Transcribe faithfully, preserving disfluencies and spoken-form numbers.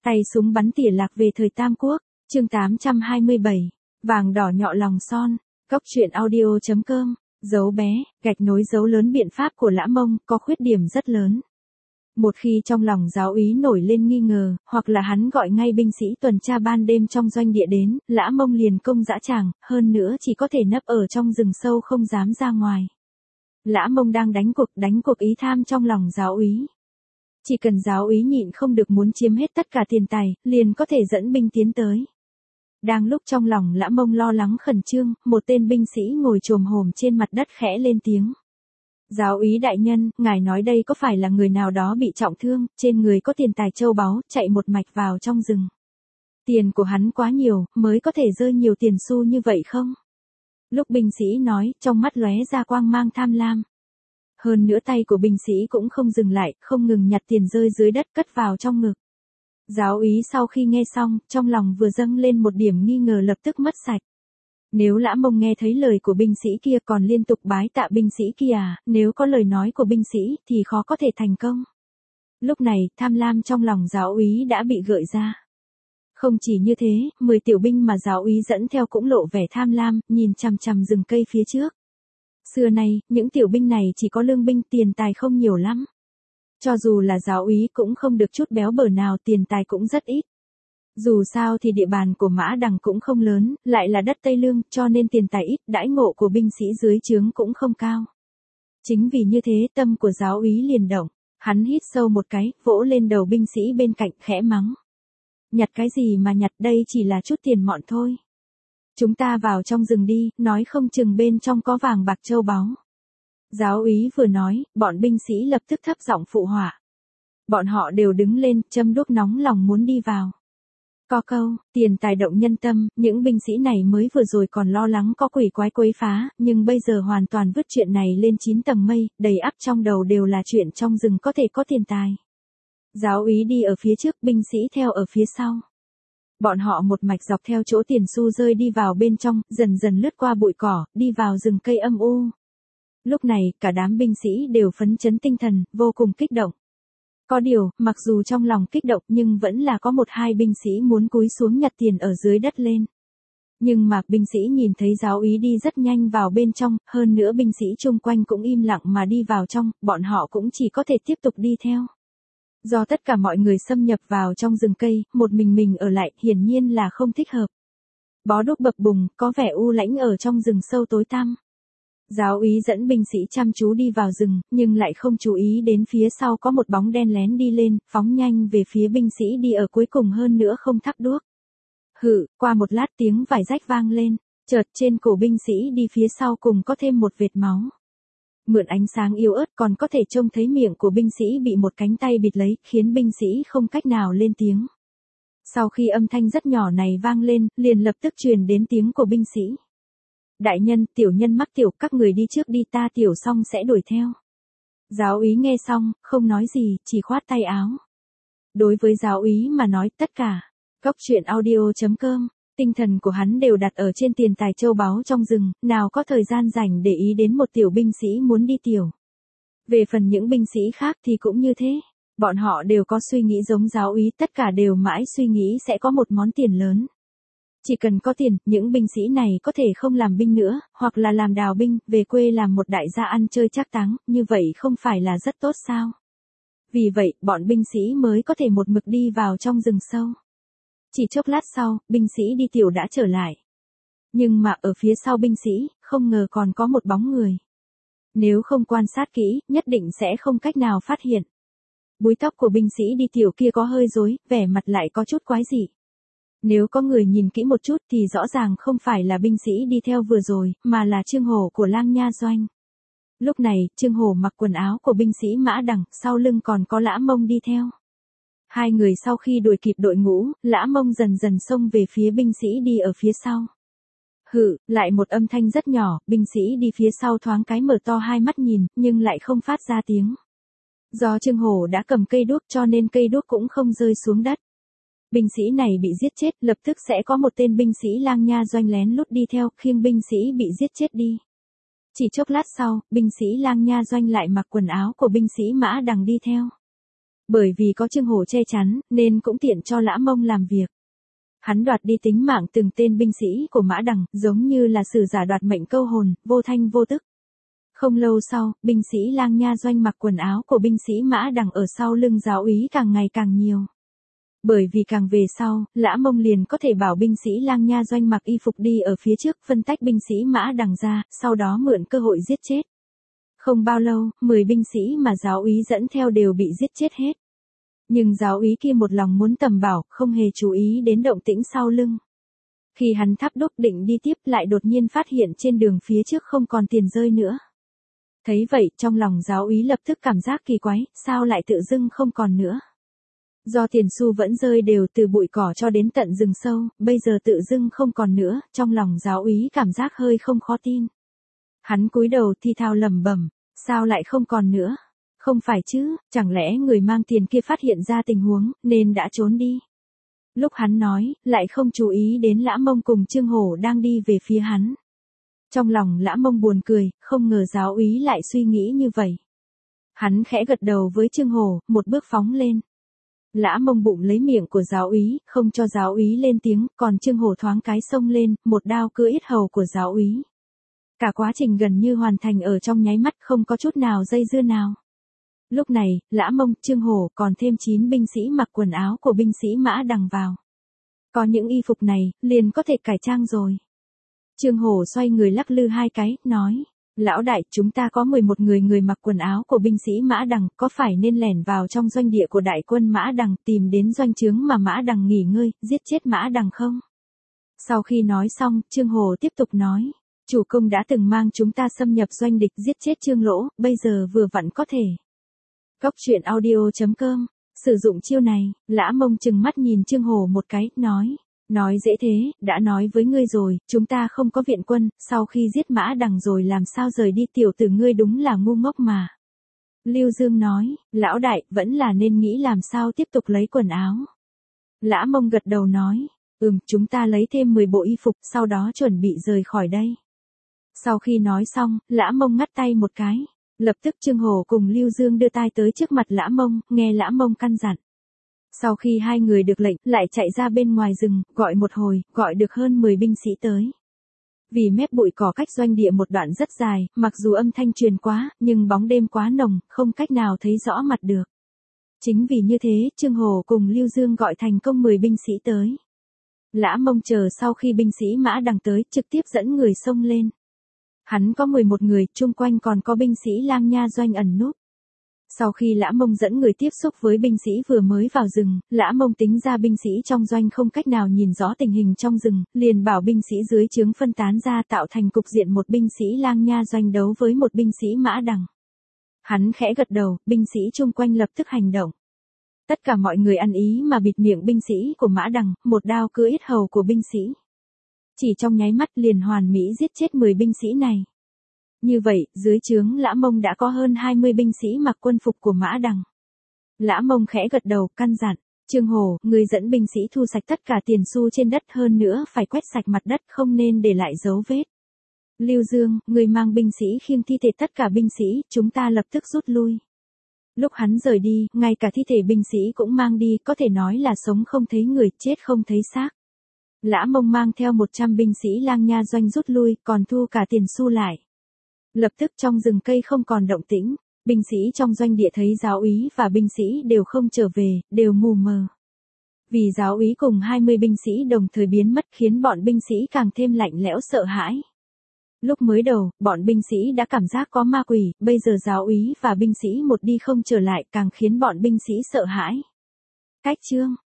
Tay súng bắn tỉa lạc về thời Tam Quốc, chương tám trăm hai mươi bảy, vàng đỏ nhọ lòng son, cóc truyện audio chấm com, dấu bé, gạch nối dấu lớn biện pháp của Lã Mông có khuyết điểm rất lớn. Một khi trong lòng giáo úy nổi lên nghi ngờ, hoặc là hắn gọi ngay binh sĩ tuần tra ban đêm trong doanh địa đến, Lã Mông liền công dã tràng, hơn nữa chỉ có thể nấp ở trong rừng sâu không dám ra ngoài. Lã Mông đang đánh cuộc, đánh cuộc ý tham trong lòng giáo úy. Chỉ cần giáo úy nhịn không được muốn chiếm hết tất cả tiền tài, liền có thể dẫn binh tiến tới. Đang lúc trong lòng Lã Mông lo lắng khẩn trương, một tên binh sĩ ngồi chồm hổm trên mặt đất khẽ lên tiếng. Giáo úy đại nhân, ngài nói đây có phải là người nào đó bị trọng thương, trên người có tiền tài châu báu, chạy một mạch vào trong rừng. Tiền của hắn quá nhiều, mới có thể rơi nhiều tiền xu như vậy không? Lúc binh sĩ nói, trong mắt lóe ra quang mang tham lam. Hơn nữa tay của binh sĩ cũng không dừng lại, không ngừng nhặt tiền rơi dưới đất cất vào trong ngực. Giáo úy sau khi nghe xong, trong lòng vừa dâng lên một điểm nghi ngờ lập tức mất sạch. Nếu Lã Mông nghe thấy lời của binh sĩ kia còn liên tục bái tạ binh sĩ kia à, nếu có lời nói của binh sĩ thì khó có thể thành công. Lúc này, tham lam trong lòng giáo úy đã bị gợi ra. Không chỉ như thế, mười tiểu binh mà giáo úy dẫn theo cũng lộ vẻ tham lam, nhìn chằm chằm rừng cây phía trước. Xưa nay, những tiểu binh này chỉ có lương binh, tiền tài không nhiều lắm. Cho dù là giáo úy cũng không được chút béo bở nào, tiền tài cũng rất ít. Dù sao thì địa bàn của Mã Đằng cũng không lớn, lại là đất Tây Lương, cho nên tiền tài ít, đãi ngộ của binh sĩ dưới trướng cũng không cao. Chính vì như thế tâm của giáo úy liền động, hắn hít sâu một cái, vỗ lên đầu binh sĩ bên cạnh khẽ mắng. Nhặt cái gì mà nhặt, đây chỉ là chút tiền mọn thôi. Chúng ta vào trong rừng đi, nói không chừng bên trong có vàng bạc châu báu. Giáo úy vừa nói, bọn binh sĩ lập tức thấp giọng phụ họa. Bọn họ đều đứng lên, châm đuốc nóng lòng muốn đi vào. Có câu, tiền tài động nhân tâm, những binh sĩ này mới vừa rồi còn lo lắng có quỷ quái quấy phá, nhưng bây giờ hoàn toàn vứt chuyện này lên chín tầng mây, đầy ắp trong đầu đều là chuyện trong rừng có thể có tiền tài. Giáo úy đi ở phía trước, binh sĩ theo ở phía sau. Bọn họ một mạch dọc theo chỗ tiền xu rơi đi vào bên trong, dần dần lướt qua bụi cỏ, đi vào rừng cây âm u. Lúc này, cả đám binh sĩ đều phấn chấn tinh thần, vô cùng kích động. Có điều, mặc dù trong lòng kích động nhưng vẫn là có một hai binh sĩ muốn cúi xuống nhặt tiền ở dưới đất lên. Nhưng mà, binh sĩ nhìn thấy giáo úy đi rất nhanh vào bên trong, hơn nữa binh sĩ chung quanh cũng im lặng mà đi vào trong, bọn họ cũng chỉ có thể tiếp tục đi theo. Do tất cả mọi người xâm nhập vào trong rừng cây, một mình mình ở lại, hiển nhiên là không thích hợp. Bó đuốc bập bùng, có vẻ u lãnh ở trong rừng sâu tối tăm. Giáo úy dẫn binh sĩ chăm chú đi vào rừng, nhưng lại không chú ý đến phía sau có một bóng đen lén đi lên, phóng nhanh về phía binh sĩ đi ở cuối cùng, hơn nữa không thắp đuốc. Hự, qua một lát tiếng vải rách vang lên, chợt trên cổ binh sĩ đi phía sau cùng có thêm một vệt máu. Mượn ánh sáng yếu ớt còn có thể trông thấy miệng của binh sĩ bị một cánh tay bịt lấy, khiến binh sĩ không cách nào lên tiếng. Sau khi âm thanh rất nhỏ này vang lên, liền lập tức truyền đến tiếng của binh sĩ. Đại nhân, tiểu nhân mắc tiểu, các người đi trước đi, ta tiểu xong sẽ đuổi theo. Giáo úy nghe xong, không nói gì, chỉ khoát tay áo. Đối với giáo úy mà nói tất cả, cóc truyện audio chấm com, tinh thần của hắn đều đặt ở trên tiền tài châu báu trong rừng, nào có thời gian rảnh để ý đến một tiểu binh sĩ muốn đi tiểu. Về phần những binh sĩ khác thì cũng như thế, bọn họ đều có suy nghĩ giống giáo úy, tất cả đều mãi suy nghĩ sẽ có một món tiền lớn. Chỉ cần có tiền, những binh sĩ này có thể không làm binh nữa, hoặc là làm đào binh, về quê làm một đại gia ăn chơi trác táng, như vậy không phải là rất tốt sao? Vì vậy, bọn binh sĩ mới có thể một mực đi vào trong rừng sâu. Chỉ chốc lát sau, binh sĩ đi tiểu đã trở lại. Nhưng mà ở phía sau binh sĩ, không ngờ còn có một bóng người. Nếu không quan sát kỹ, nhất định sẽ không cách nào phát hiện. Búi tóc của binh sĩ đi tiểu kia có hơi rối, vẻ mặt lại có chút quái dị. Nếu có người nhìn kỹ một chút thì rõ ràng không phải là binh sĩ đi theo vừa rồi, mà là Trương Hổ của Lang Nha Doanh. Lúc này, Trương Hổ mặc quần áo của binh sĩ Mã Đằng, sau lưng còn có Lã Mông đi theo. Hai người sau khi đuổi kịp đội ngũ, Lã Mông dần dần xông về phía binh sĩ đi ở phía sau. Hự, lại một âm thanh rất nhỏ, binh sĩ đi phía sau thoáng cái mở to hai mắt nhìn, nhưng lại không phát ra tiếng. Do Trương Hổ đã cầm cây đuốc cho nên cây đuốc cũng không rơi xuống đất. Binh sĩ này bị giết chết, lập tức sẽ có một tên binh sĩ Lang Nha Doanh lén lút đi theo, khiêng binh sĩ bị giết chết đi. Chỉ chốc lát sau, binh sĩ Lang Nha Doanh lại mặc quần áo của binh sĩ Mã Đằng đi theo. Bởi vì có Trương Hổ che chắn, nên cũng tiện cho Lã Mông làm việc. Hắn đoạt đi tính mạng từng tên binh sĩ của Mã Đằng, giống như là sử giả đoạt mệnh câu hồn, vô thanh vô tức. Không lâu sau, binh sĩ Lang Nha Doanh mặc quần áo của binh sĩ Mã Đằng ở sau lưng giáo úy càng ngày càng nhiều. Bởi vì càng về sau, Lã Mông liền có thể bảo binh sĩ Lang Nha Doanh mặc y phục đi ở phía trước, phân tách binh sĩ Mã Đằng ra, sau đó mượn cơ hội giết chết. Không bao lâu, mười binh sĩ mà giáo úy dẫn theo đều bị giết chết hết. Nhưng giáo úy kia một lòng muốn tầm bảo, không hề chú ý đến động tĩnh sau lưng. Khi hắn thắp đốt định đi tiếp lại đột nhiên phát hiện trên đường phía trước không còn tiền rơi nữa. Thấy vậy, trong lòng giáo úy lập tức cảm giác kỳ quái, sao lại tự dưng không còn nữa. Do tiền xu vẫn rơi đều từ bụi cỏ cho đến tận rừng sâu, bây giờ tự dưng không còn nữa, trong lòng giáo úy cảm giác hơi không khó tin. Hắn cúi đầu thi thao lẩm bẩm, sao lại không còn nữa? Không phải chứ, chẳng lẽ người mang tiền kia phát hiện ra tình huống, nên đã trốn đi. Lúc hắn nói, lại không chú ý đến Lã Mông cùng Trương Hổ đang đi về phía hắn. Trong lòng Lã Mông buồn cười, không ngờ giáo úy lại suy nghĩ như vậy. Hắn khẽ gật đầu với Trương Hổ, một bước phóng lên. Lã Mông bụng lấy miệng của giáo úy, không cho giáo úy lên tiếng, còn Trương Hổ thoáng cái xông lên, một đao cưa yết hầu của giáo úy. Cả quá trình gần như hoàn thành ở trong nháy mắt, không có chút nào dây dưa nào. Lúc này, Lã Mông, Trương Hổ còn thêm chín binh sĩ mặc quần áo của binh sĩ Mã Đằng vào. Có những y phục này, liền có thể cải trang rồi. Trương Hổ xoay người lắc lư hai cái, nói, lão đại, chúng ta có mười một người người mặc quần áo của binh sĩ Mã Đằng, có phải nên lẻn vào trong doanh địa của đại quân Mã Đằng, tìm đến doanh trướng mà Mã Đằng nghỉ ngơi, giết chết Mã Đằng không? Sau khi nói xong, Trương Hổ tiếp tục nói, chủ công đã từng mang chúng ta xâm nhập doanh địch giết chết Trương Lỗ, bây giờ vừa vặn có thể. Góc truyện audio chấm com, sử dụng chiêu này, Lã Mông chừng mắt nhìn Trương Hổ một cái, nói, nói dễ thế, đã nói với ngươi rồi, chúng ta không có viện quân, sau khi giết Mã Đằng rồi làm sao rời đi, tiểu tử ngươi đúng là ngu ngốc mà. Lưu Dương nói, lão đại, vẫn là nên nghĩ làm sao tiếp tục lấy quần áo. Lã Mông gật đầu nói, ừm, chúng ta lấy thêm mười bộ y phục, sau đó chuẩn bị rời khỏi đây. Sau khi nói xong, Lã Mông ngắt tay một cái. Lập tức Trương Hổ cùng Lưu Dương đưa tay tới trước mặt Lã Mông, nghe Lã Mông căn dặn. Sau khi hai người được lệnh, lại chạy ra bên ngoài rừng, gọi một hồi, gọi được hơn mười binh sĩ tới. Vì mép bụi cỏ cách doanh địa một đoạn rất dài, mặc dù âm thanh truyền quá, nhưng bóng đêm quá nồng, không cách nào thấy rõ mặt được. Chính vì như thế, Trương Hổ cùng Lưu Dương gọi thành công mười binh sĩ tới. Lã Mông chờ sau khi binh sĩ Mã Đằng tới, trực tiếp dẫn người xông lên. Hắn có mười một người, chung quanh còn có binh sĩ Lang Nha Doanh ẩn núp. Sau khi Lã Mông dẫn người tiếp xúc với binh sĩ vừa mới vào rừng, Lã Mông tính ra binh sĩ trong doanh không cách nào nhìn rõ tình hình trong rừng, liền bảo binh sĩ dưới trướng phân tán ra tạo thành cục diện một binh sĩ Lang Nha Doanh đấu với một binh sĩ Mã Đằng. Hắn khẽ gật đầu, binh sĩ chung quanh lập tức hành động. Tất cả mọi người ăn ý mà bịt miệng binh sĩ của Mã Đằng, một đao cưa yết hầu của binh sĩ. Chỉ trong nháy mắt liền hoàn mỹ giết chết mười binh sĩ này. Như vậy, dưới trướng Lã Mông đã có hơn hai mươi binh sĩ mặc quân phục của Mã Đằng. Lã Mông khẽ gật đầu, căn dặn, Trương Hổ, người dẫn binh sĩ thu sạch tất cả tiền xu trên đất, hơn nữa phải quét sạch mặt đất, không nên để lại dấu vết. Lưu Dương, người mang binh sĩ khiêng thi thể tất cả binh sĩ, chúng ta lập tức rút lui. Lúc hắn rời đi, ngay cả thi thể binh sĩ cũng mang đi, có thể nói là sống không thấy người, chết không thấy xác. Lã Mông mang theo một trăm binh sĩ Lang Nha Doanh rút lui, còn thu cả tiền xu lại. Lập tức trong rừng cây không còn động tĩnh, binh sĩ trong doanh địa thấy giáo úy và binh sĩ đều không trở về, đều mù mờ. Vì giáo úy cùng hai mươi binh sĩ đồng thời biến mất khiến bọn binh sĩ càng thêm lạnh lẽo sợ hãi. Lúc mới đầu, bọn binh sĩ đã cảm giác có ma quỷ, bây giờ giáo úy và binh sĩ một đi không trở lại càng khiến bọn binh sĩ sợ hãi. Cách chương